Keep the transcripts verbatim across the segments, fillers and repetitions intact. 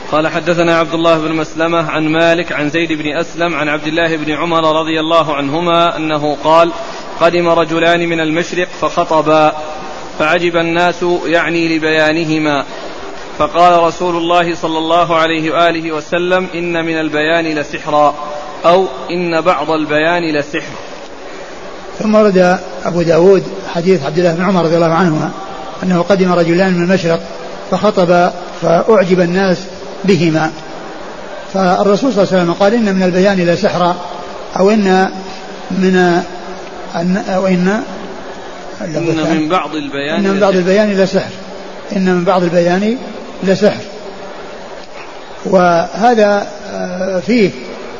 قال حدثنا عبد الله بن مسلمة عن مالك عن زيد بن أسلم عن عبد الله بن عمر رضي الله عنهما أنه قال قدم رجلان من المشرق فخطبا فعجب الناس يعني لبيانهما فقال رسول الله صلى الله عليه وآله وسلم إن من البيان لسحرا أو إن بعض البيان لسحر. ثم ورد أبو داود حديث عبد الله بن عمر رضي الله عنهما أنه قدم رجلان من المشرق فخطب فأعجب الناس بهما فالرسول صلى الله عليه وسلم قال إن من البيان لسحرا أو إن من أو إن إن من بعض البيان إن من بعض البيان لسحر إن من بعض البيان لسحر. وهذا فيه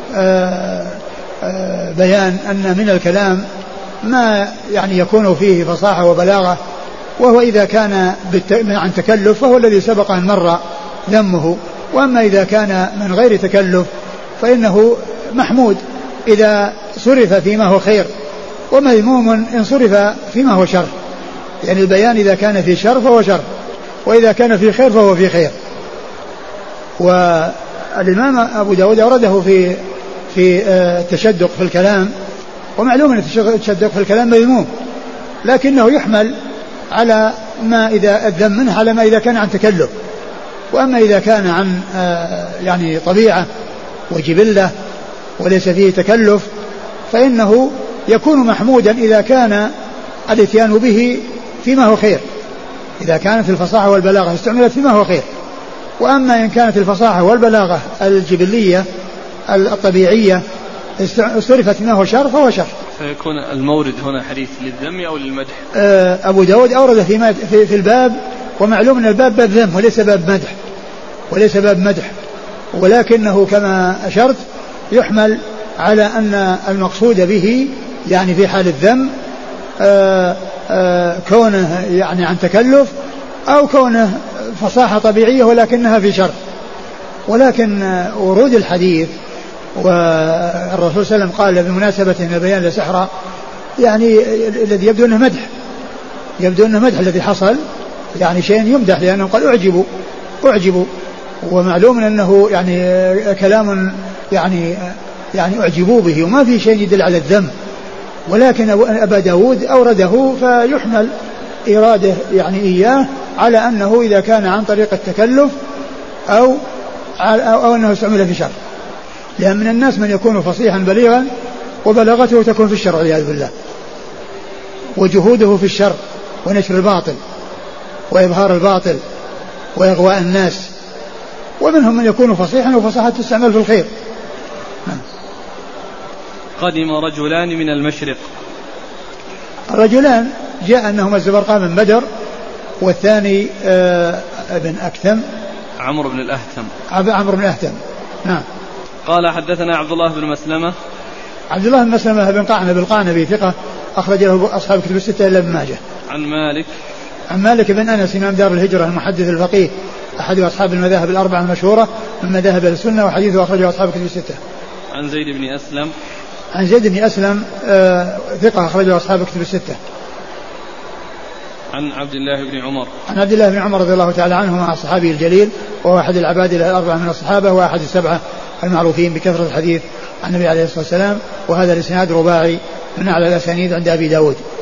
بيان أن من الكلام ما يعني يكون فيه فصاحة وبلاغة، وهو إذا كان عن تكلف فهو الذي سبق أن مر ذمه، وأما إذا كان من غير تكلف فإنه محمود إذا صرف فيما هو خير، ومذموم إن صرف فيما هو شر. يعني البيان إذا كان في شر فهو شر، وإذا كان في خير فهو في خير. والإمام أبو داود أورده في في التشدق في الكلام، ومعلوم أن التشدق في الكلام مذموم، لكنه يحمل على ما إذا الذم منه على ما إذا كان عن تكلف. وأما إذا كان عن يعني طبيعة وجبلة وليس فيه تكلف فإنه يكون محمودا إذا كان الاتيان به فيما هو خير، إذا كانت الفصاحة والبلاغة استعملت فيما هو خير. وأما إن كانت الفصاحة والبلاغة الجبلية الطبيعية استعرفت فيما هو شر فهو شر. فيكون المورد هنا حديث للذم أو للمدح؟ أبو داود أورد في, في, في الباب، ومعلوم أن الباب باب ذم وليس باب مدح وليس باب مدح ولكنه كما أشرت يحمل على أن المقصود به يعني في حال الذم آآ آآ كونه يعني عن تكلف أو كونه فصاحة طبيعية ولكنها في شر. ولكن ورود الحديث والرسول صلى الله عليه وسلم قال بمناسبة أن البيان لسحرا يعني الذي يبدو أنه مدح يبدو أنه مدح الذي حصل، يعني شيء يمدح، لأنه قال أعجبوا أعجبوا ومعلوم أنه يعني كلام يعني يعني أعجبوا به وما في شيء يدل على الذم. ولكن أبا داود أورده فيحمل إراده يعني إياه على أنه إذا كان عن طريق التكلف أو أو أنه استعمل في شر، لأن من الناس من يكون فصيحا بليغا وبلاغته تكون في الشر والعياذ بالله، وجهوده في الشر ونشر الباطل وإظهار الباطل وإغواء الناس. ومنهم من يكون فصيحا وفصاحة تستعمل في الخير. قدم رجلان من المشرق. الرجلان جاء أنهما الزبرقان من بدر، والثاني آه ابن أكثم عمرو بن الأهتم عمرو بن الأهتم. نعم. قال حدثنا عبد الله بن مسلمة. عبد الله بن مسلمة بن قعنب القعنبي ثقة أخرج له أصحاب كتب الستة إلا ابن ماجه. عن مالك عن مالك بن أنس إمام دار الهجرة المحدث الفقيه أحد أصحاب المذاهب الأربعة المشهورة من مذاهب السنة، وحديثه أخرجه أصحاب كتب الستة. عن زيد بن أسلم عن زيد بن أسلم آه ثقة أخرجه أصحاب كتب الستة. عن عبد الله بن عمر عن عبد الله بن عمر رضي الله تعالى عنهما الصحابي الجليل، وهو أحد العباد الأربعة من الصحابة، وأحد السبعة المعروفين بكثرة الحديث عن النبي عليه الصلاة والسلام. وهذا الإسناد رباعي من أعلى الأسانيد عند أبي داود.